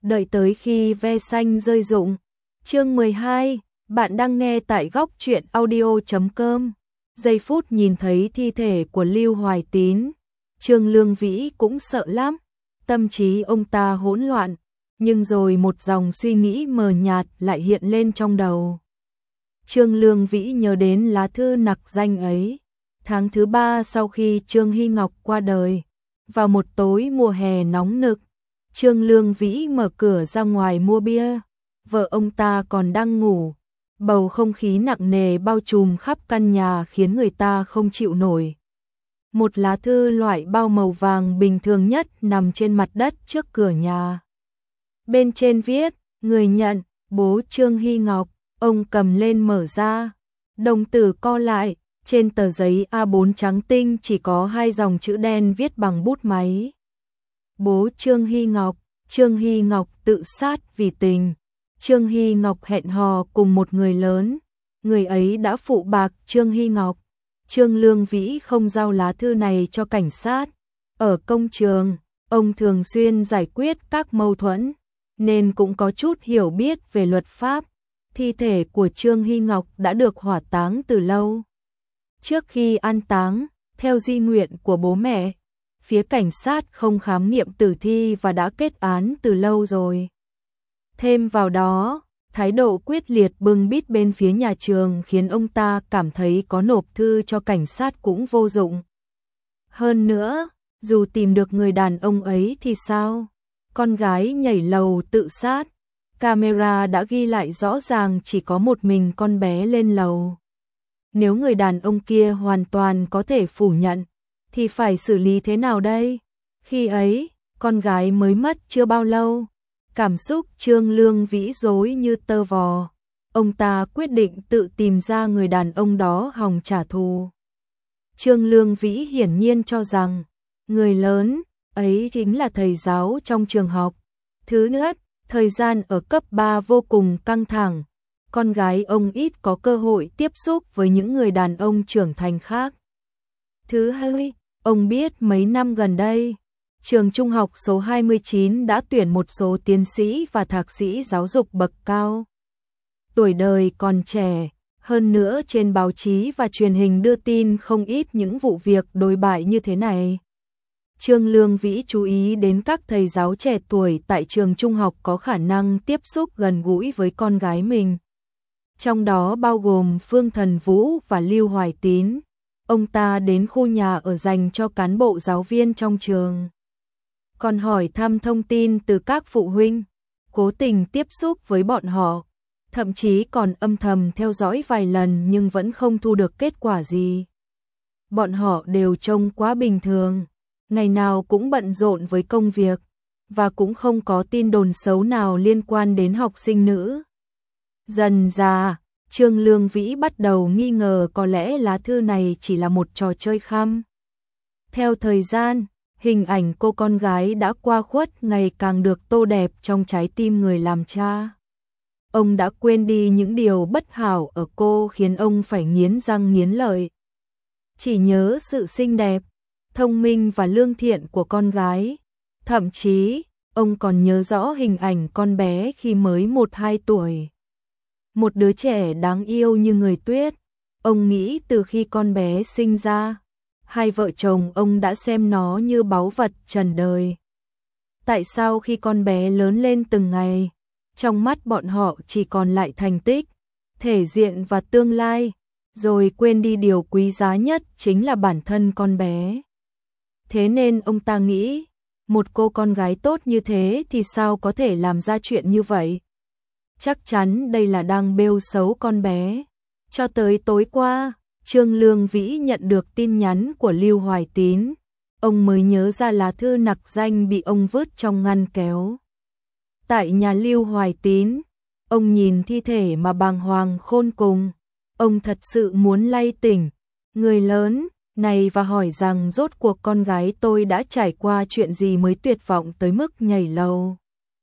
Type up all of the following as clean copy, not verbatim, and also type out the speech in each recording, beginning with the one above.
đợi tới khi ve xanh rơi rụng. Chương 12, bạn đang nghe tại góc truyện audio.com. Giây phút nhìn thấy thi thể của Lưu Hoài Tín, Trương Lương Vĩ cũng sợ lắm, tâm trí ông ta hỗn loạn, nhưng rồi một dòng suy nghĩ mờ nhạt lại hiện lên trong đầu. Trương Lương Vĩ nhớ đến lá thư nặc danh ấy, tháng thứ 3 sau khi Trương Hy Ngọc qua đời, vào một tối mùa hè nóng nực, Trương Lương Vĩ mở cửa ra ngoài mua bia, vợ ông ta còn đang ngủ, bầu không khí nặng nề bao trùm khắp căn nhà khiến người ta không chịu nổi. Một lá thư loại bao màu vàng bình thường nhất nằm trên mặt đất trước cửa nhà. Bên trên viết, người nhận, bố Trương Hy Ngọc, ông cầm lên mở ra, đồng tử co lại, trên tờ giấy A4 trắng tinh chỉ có 2 dòng chữ đen viết bằng bút máy. Bố Trương Hy Ngọc tự sát vì tình. Trương Hy Ngọc hẹn hò cùng một người lớn, người ấy đã phụ bạc Trương Hy Ngọc. Trương Lương Vĩ không giao lá thư này cho cảnh sát. Ở công trường, ông thường xuyên giải quyết các mâu thuẫn, nên cũng có chút hiểu biết về luật pháp. Thi thể của Trương Hy Ngọc đã được hỏa táng từ lâu. Trước khi an táng, theo di nguyện của bố mẹ, phía cảnh sát không khám nghiệm tử thi và đã kết án từ lâu rồi. Thêm vào đó, thái độ quyết liệt bưng bít bên phía nhà trường khiến ông ta cảm thấy có nộp thư cho cảnh sát cũng vô dụng. Hơn nữa, dù tìm được người đàn ông ấy thì sao? Con gái nhảy lầu tự sát, camera đã ghi lại rõ ràng chỉ có một mình con bé lên lầu. Nếu người đàn ông kia hoàn toàn có thể phủ nhận, thì phải xử lý thế nào đây? Khi ấy, con gái mới mất chưa bao lâu. Cảm xúc Trương Lương Vĩ rối như tơ vò. Ông ta quyết định tự tìm ra người đàn ông đó hòng trả thù. Trương Lương Vĩ hiển nhiên cho rằng, người lớn ấy chính là thầy giáo trong trường học. Thứ nhất, thời gian ở cấp 3 vô cùng căng thẳng. Con gái ông ít có cơ hội tiếp xúc với những người đàn ông trưởng thành khác. Thứ hai, ông biết mấy năm gần đây, trường trung học số 29 đã tuyển một số tiến sĩ và thạc sĩ giáo dục bậc cao. Tuổi đời còn trẻ, hơn nữa trên báo chí và truyền hình đưa tin không ít những vụ việc đồi bại như thế này. Trương Lương Vĩ chú ý đến các thầy giáo trẻ tuổi tại trường trung học có khả năng tiếp xúc gần gũi với con gái mình. Trong đó bao gồm Phương Thần Vũ và Lưu Hoài Tín. Ông ta đến khu nhà ở dành cho cán bộ giáo viên trong trường, còn hỏi thăm thông tin từ các phụ huynh, cố tình tiếp xúc với bọn họ, thậm chí còn âm thầm theo dõi vài lần nhưng vẫn không thu được kết quả gì. Bọn họ đều trông quá bình thường, ngày nào cũng bận rộn với công việc, và cũng không có tin đồn xấu nào liên quan đến học sinh nữ. Dần dà, Trương Lương Vĩ bắt đầu nghi ngờ có lẽ lá thư này chỉ là một trò chơi khăm. Theo thời gian, hình ảnh cô con gái đã qua khuất ngày càng được tô đẹp trong trái tim người làm cha. Ông đã quên đi những điều bất hảo ở cô khiến ông phải nghiến răng nghiến lợi. Chỉ nhớ sự xinh đẹp, thông minh và lương thiện của con gái. Thậm chí, ông còn nhớ rõ hình ảnh con bé khi mới 1-2 tuổi. Một đứa trẻ đáng yêu như người tuyết. Ông nghĩ từ khi con bé sinh ra, hai vợ chồng ông đã xem nó như báu vật trần đời. Tại sao khi con bé lớn lên từng ngày, trong mắt bọn họ chỉ còn lại thành tích, thể diện và tương lai, rồi quên đi điều quý giá nhất chính là bản thân con bé. Thế nên ông ta nghĩ, một cô con gái tốt như thế thì sao có thể làm ra chuyện như vậy? Chắc chắn đây là đang bêu xấu con bé. Cho tới tối qua, Trương Lương Vĩ nhận được tin nhắn của Lưu Hoài Tín. Ông mới nhớ ra lá thư nặc danh bị ông vứt trong ngăn kéo. Tại nhà Lưu Hoài Tín, ông nhìn thi thể mà bàng hoàng khôn cùng. Ông thật sự muốn lay tỉnh người lớn này và hỏi rằng rốt cuộc con gái tôi đã trải qua chuyện gì mới tuyệt vọng tới mức nhảy lầu.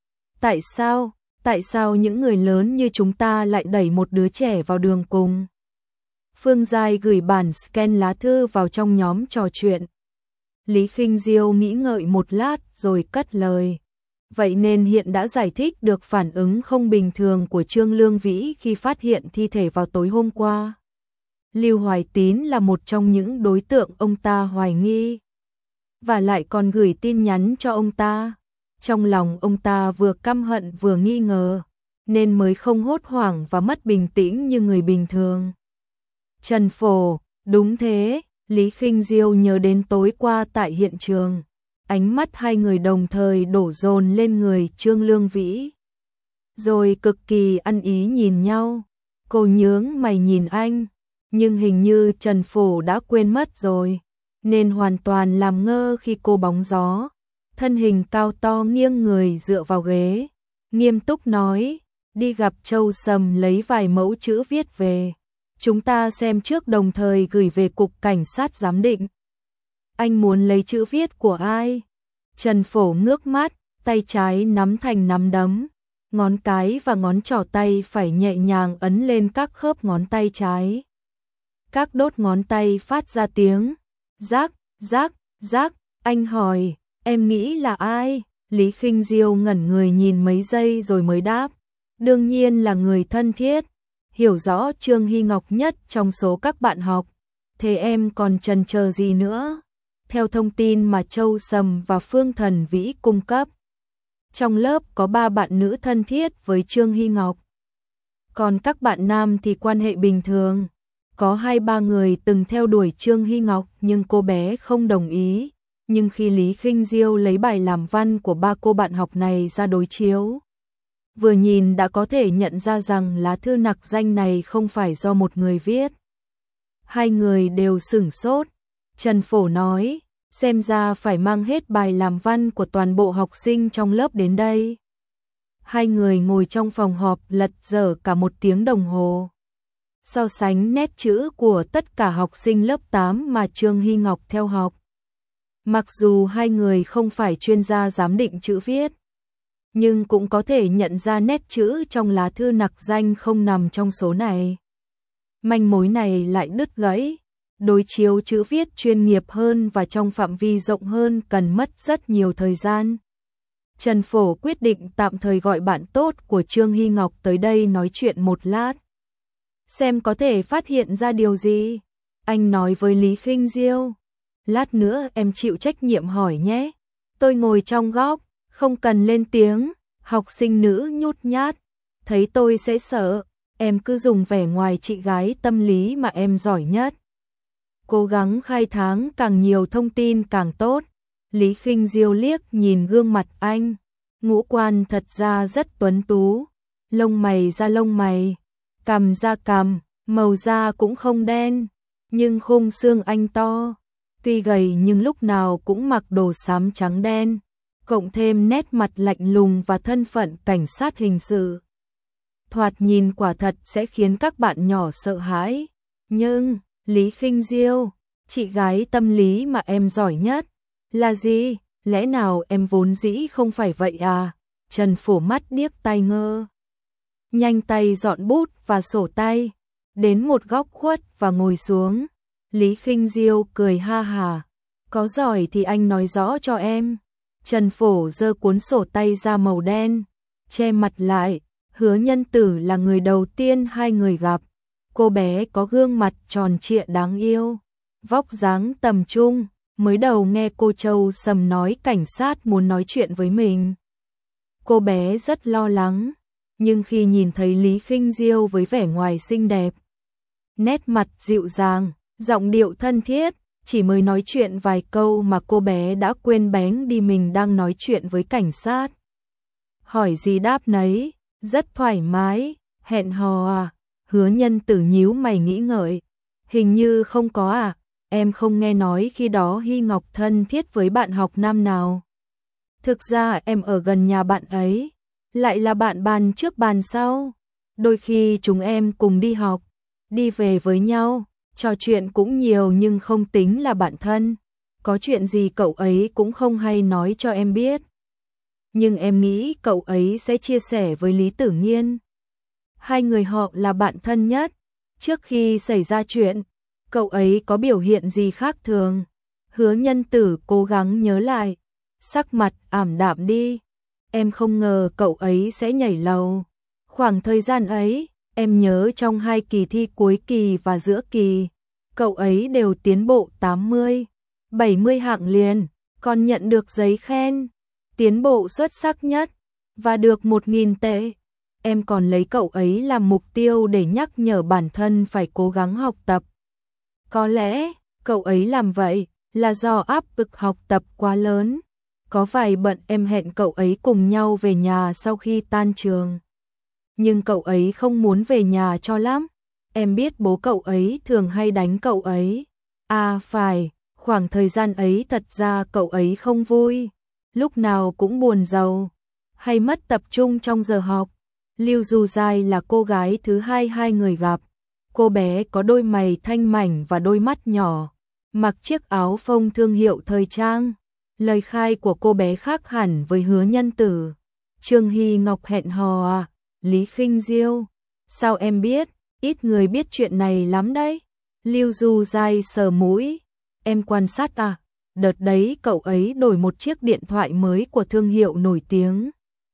Tại sao những người lớn như chúng ta lại đẩy một đứa trẻ vào đường cùng? Phương Giai gửi bản scan lá thư vào trong nhóm trò chuyện. Lý Khinh Diêu nghĩ ngợi một lát rồi cất lời. vậy nên hiện đã giải thích được phản ứng không bình thường của Trương Lương Vĩ khi phát hiện thi thể vào tối hôm qua. Lưu Hoài Tín là một trong những đối tượng ông ta hoài nghi, và lại còn gửi tin nhắn cho ông ta. Trong lòng ông ta vừa căm hận vừa nghi ngờ, nên mới không hốt hoảng và mất bình tĩnh như người bình thường. Trần Phổ, đúng thế, Lý Khinh Diêu nhớ đến tối qua tại hiện trường. Ánh mắt hai người đồng thời đổ dồn lên người Trương Lương Vĩ. Rồi cực kỳ ăn ý nhìn nhau. Cô nhướng mày nhìn anh, nhưng hình như Trần Phổ đã quên mất rồi, nên hoàn toàn làm ngơ khi cô bóng gió. Thân hình cao to nghiêng người dựa vào ghế, nghiêm túc nói, đi gặp Châu Sầm lấy vài mẫu chữ viết về. Chúng ta xem trước đồng thời gửi về cục cảnh sát giám định. Anh muốn lấy chữ viết của ai? Trần Phổ ngước mắt, tay trái nắm thành nắm đấm, ngón cái và ngón trỏ tay phải nhẹ nhàng ấn lên các khớp ngón tay trái. Các đốt ngón tay phát ra tiếng rác, rác, rác. Anh hỏi, em nghĩ là ai? Lý Khinh Diêu ngẩn người nhìn mấy giây rồi mới đáp, đương nhiên là người thân thiết, hiểu rõ Trương Hy Ngọc nhất trong số các bạn học. Thế em còn chần chờ gì nữa? Theo thông tin mà Châu Sầm và Phương Thần Vĩ cung cấp, trong lớp có 3 bạn nữ thân thiết với Trương Hy Ngọc. Còn các bạn nam thì quan hệ bình thường. Có 2-3 người từng theo đuổi Trương Hy Ngọc nhưng cô bé không đồng ý. Nhưng khi Lý Khinh Diêu lấy bài làm văn của 3 cô bạn học này ra đối chiếu, vừa nhìn đã có thể nhận ra rằng lá thư nặc danh này không phải do một người viết. Hai người đều sửng sốt. Trần Phổ nói, xem ra phải mang hết bài làm văn của toàn bộ học sinh trong lớp đến đây. Hai người ngồi trong phòng họp lật dở cả 1 tiếng đồng hồ. So sánh nét chữ của tất cả học sinh lớp 8 mà Trương Hy Ngọc theo học. Mặc dù hai người không phải chuyên gia giám định chữ viết, nhưng cũng có thể nhận ra nét chữ trong lá thư nặc danh không nằm trong số này. Manh mối này lại đứt gãy. Đối chiếu chữ viết chuyên nghiệp hơn và trong phạm vi rộng hơn cần mất rất nhiều thời gian. Trần Phổ quyết định tạm thời gọi bạn tốt của Trương Hy Ngọc tới đây nói chuyện một lát, xem có thể phát hiện ra điều gì. Anh nói với Lý Khinh Diêu, lát nữa em chịu trách nhiệm hỏi nhé. Tôi ngồi trong góc, không cần lên tiếng. Học sinh nữ nhút nhát, thấy tôi sẽ sợ. Em cứ dùng vẻ ngoài chị gái tâm lý mà em giỏi nhất. Cố gắng khai thác càng nhiều thông tin càng tốt. Lý Khinh Diêu liếc nhìn gương mặt anh, ngũ quan thật ra rất tuấn tú, lông mày ra lông mày, cằm ra cằm, màu da cũng không đen, nhưng khung xương anh to, tuy gầy nhưng lúc nào cũng mặc đồ xám trắng đen, cộng thêm nét mặt lạnh lùng và thân phận cảnh sát hình sự. Thoạt nhìn quả thật sẽ khiến các bạn nhỏ sợ hãi. Nhưng, Lý Khinh Diêu, chị gái tâm lý mà em giỏi nhất là gì? Lẽ nào em vốn dĩ không phải vậy à? Trần Phổ mắt điếc tai ngơ. Nhanh tay dọn bút và sổ tay, đến một góc khuất và ngồi xuống. Lý Khinh Diêu cười ha hà. Có giỏi thì anh nói rõ cho em. Trần Phổ giơ cuốn sổ tay ra màu đen, che mặt lại. Hứa Nhân Tử là người đầu tiên hai người gặp. Cô bé có gương mặt tròn trịa đáng yêu, vóc dáng tầm trung. Mới đầu nghe cô Châu Sầm nói cảnh sát muốn nói chuyện với mình, cô bé rất lo lắng. Nhưng khi nhìn thấy Lý Khinh Diêu với vẻ ngoài xinh đẹp, nét mặt dịu dàng, giọng điệu thân thiết, chỉ mới nói chuyện vài câu mà cô bé đã quên bén đi mình đang nói chuyện với cảnh sát. Hỏi gì đáp nấy, rất thoải mái. Hẹn hò à? Hứa Nhân Tử nhíu mày nghĩ ngợi. Hình như không có à? Em không nghe nói khi đó Hy Ngọc thân thiết với bạn học nam nào. Thực ra em ở gần nhà bạn ấy, lại là bạn bàn trước bàn sau. Đôi khi chúng em cùng đi học, đi về với nhau, trò chuyện cũng nhiều nhưng không tính là bạn thân. Có chuyện gì cậu ấy cũng không hay nói cho em biết. Nhưng em nghĩ cậu ấy sẽ chia sẻ với Lý Tử Nghiên. Hai người họ là bạn thân nhất. Trước khi xảy ra chuyện, cậu ấy có biểu hiện gì khác thường? Hứa Nhân Tử cố gắng nhớ lại, sắc mặt ảm đạm đi. em không ngờ cậu ấy sẽ nhảy lầu. Khoảng thời gian ấy, em nhớ trong 2 kỳ thi cuối kỳ và giữa kỳ, cậu ấy đều tiến bộ 80, 70 hạng liền, còn nhận được giấy khen, tiến bộ xuất sắc nhất, và được 1.000 tệ. Em còn lấy cậu ấy làm mục tiêu để nhắc nhở bản thân phải cố gắng học tập. Có lẽ, cậu ấy làm vậy là do áp lực học tập quá lớn. Có vài bận em hẹn cậu ấy cùng nhau về nhà sau khi tan trường. Nhưng cậu ấy không muốn về nhà cho lắm. Em biết bố cậu ấy thường hay đánh cậu ấy. À phải, khoảng thời gian ấy thật ra cậu ấy không vui. Lúc nào cũng buồn rầu, hay mất tập trung trong giờ học. Lưu Du Giai là cô gái thứ hai người gặp. Cô bé có đôi mày thanh mảnh và đôi mắt nhỏ, mặc chiếc áo phông thương hiệu thời trang. Lời khai của cô bé khác hẳn với Hứa Nhân Tử. Trương Hy Ngọc hẹn hò à? Lý Khinh Diêu. Sao em biết? Ít người biết chuyện này lắm đấy. Lưu Du Giai sờ mũi. Em quan sát à? Đợt đấy cậu ấy đổi một chiếc điện thoại mới của thương hiệu nổi tiếng.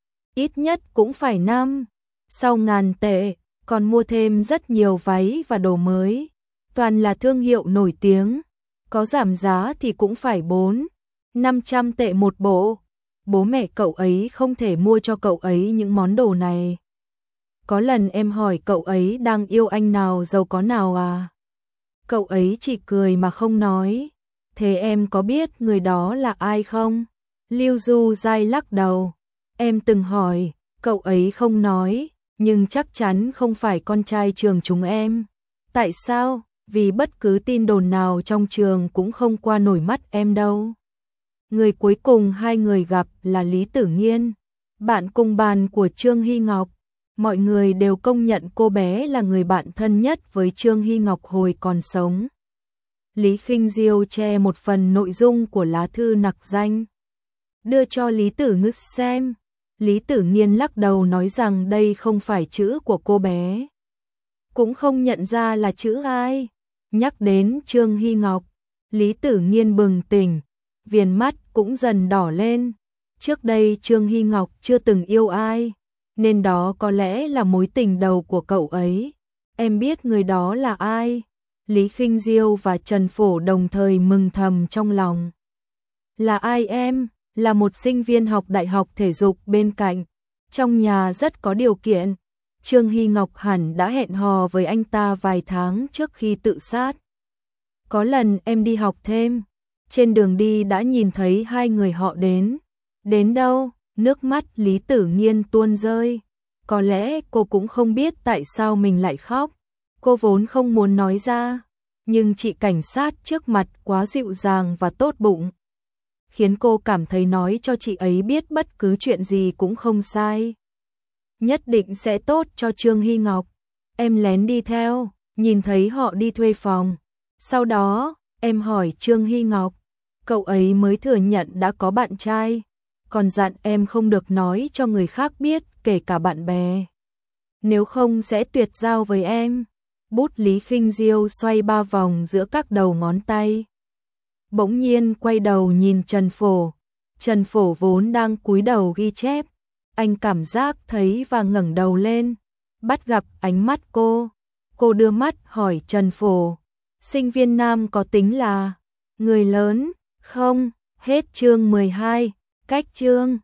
Ít nhất cũng phải 5-6 ngàn tệ, còn mua thêm rất nhiều váy và đồ mới. Toàn là thương hiệu nổi tiếng. Có giảm giá thì cũng phải 400-500 tệ một bộ. Bố mẹ cậu ấy không thể mua cho cậu ấy những món đồ này. Có lần em hỏi cậu ấy đang yêu anh nào giàu có nào à? Cậu ấy chỉ cười mà không nói. Thế em có biết người đó là ai không? Lưu Du Giai lắc đầu. Em từng hỏi, cậu ấy không nói, nhưng chắc chắn không phải con trai trường chúng em. Tại sao? Vì bất cứ tin đồn nào trong trường cũng không qua nổi mắt em đâu. Người cuối cùng hai người gặp là Lý Tử Nghiên, bạn cùng bàn của Trương Hy Ngọc. Mọi người đều công nhận cô bé là người bạn thân nhất với Trương Hy Ngọc hồi còn sống. Lý Khinh Diêu che một phần nội dung của lá thư nặc danh, đưa cho Lý Tử Ngư xem. Lý Tử Nghiên lắc đầu nói rằng đây không phải chữ của cô bé. Cũng không nhận ra là chữ ai. Nhắc đến Trương Hy Ngọc, Lý Tử Nghiên bừng tỉnh, viền mắt cũng dần đỏ lên. Trước đây Trương Hy Ngọc chưa từng yêu ai, nên đó có lẽ là mối tình đầu của cậu ấy. Em biết người đó là ai? Lý Khinh Diêu và Trần Phổ đồng thời mừng thầm trong lòng. Là ai em? Là một sinh viên học đại học thể dục bên cạnh, trong nhà rất có điều kiện. Trương Hy Ngọc hẳn đã hẹn hò với anh ta vài tháng trước khi tự sát. Có lần em đi học thêm, trên đường đi đã nhìn thấy hai người họ đến. Đến đâu? Nước mắt Lý Tử Nghiên tuôn rơi. Có lẽ cô cũng không biết tại sao mình lại khóc. Cô vốn không muốn nói ra, nhưng chị cảnh sát trước mặt quá dịu dàng và tốt bụng, khiến cô cảm thấy nói cho chị ấy biết bất cứ chuyện gì cũng không sai. Nhất định sẽ tốt cho Trương Hy Ngọc. Em lén đi theo, nhìn thấy họ đi thuê phòng. Sau đó, em hỏi Trương Hy Ngọc, cậu ấy mới thừa nhận đã có bạn trai, còn dặn em không được nói cho người khác biết, kể cả bạn bè. Nếu không sẽ tuyệt giao với em. Bút Lý Khinh Diêu xoay 3 vòng giữa các đầu ngón tay. Bỗng nhiên quay đầu nhìn Trần Phổ. Trần Phổ vốn đang cúi đầu ghi chép. Anh cảm giác thấy và ngẩng đầu lên, bắt gặp ánh mắt cô. Cô đưa mắt hỏi Trần Phổ, sinh viên nam có tính là người lớn không? Hết chương 12, cách chương